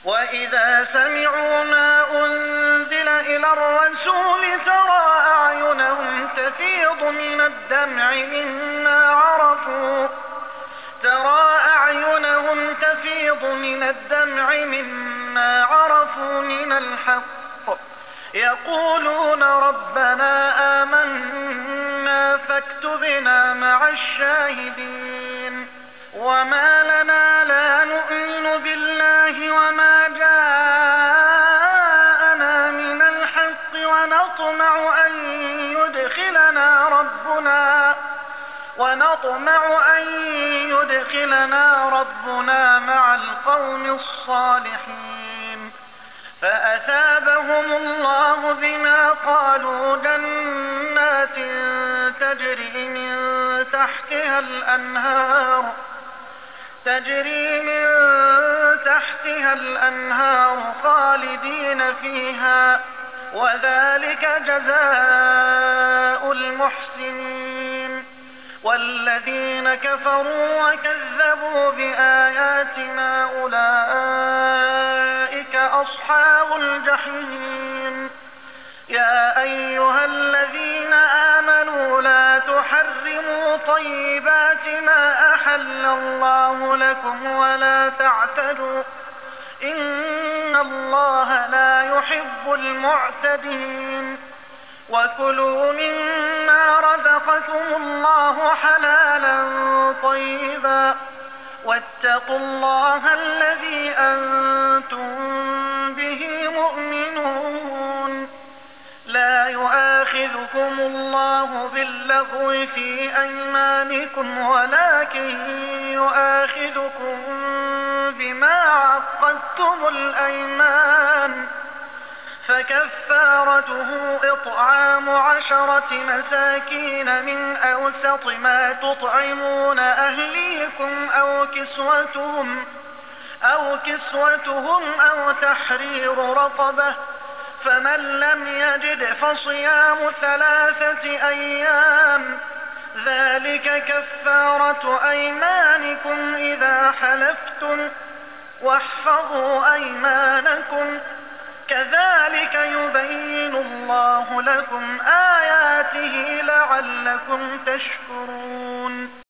وإذا سمعوا ما أنزل إلى الرسول ترى أعينهم تفيض من الدمع مما عرفوا من الحق يقولون ربنا آمنا فاكتبنا مع الشاهدين. وما لنا لا نؤمن بالله وما جاءنا من الحق ونطمع أن يدخلنا ربنا مع القوم الصالحين. فأثابهم الله بما قالوا جنات تجري من تحتها الأنهار خالدين فيها وذلك جزاء المحسنين. والذين كفروا وكذبوا بآياتنا أولئك أصحاب الجحيم. يا أيها الذين آمنوا لا تحرموا طيبات ما أحل الله لكم ولا تعتدوا إن الله لا يحب المعتدين. وكلوا مما رزقكم الله حلالا طيبا واتقوا الله الذي أنتم به مؤمنون. لا يؤاخذكم الله باللغو في أيمانكم ولكن يؤاخذكم بما عقدتم الأيمان فكفارته إطعام 10 مساكين من أوسط ما تطعمون أهليكم أو كسوتهم أو تحرير رقبة فمن لم يجد فصيام 3 أيام ذلك كفارة أيمانكم إذا حلفتم واحفظوا أيمانكم كذلك يبين الله لكم آياته لعلكم تشكرون.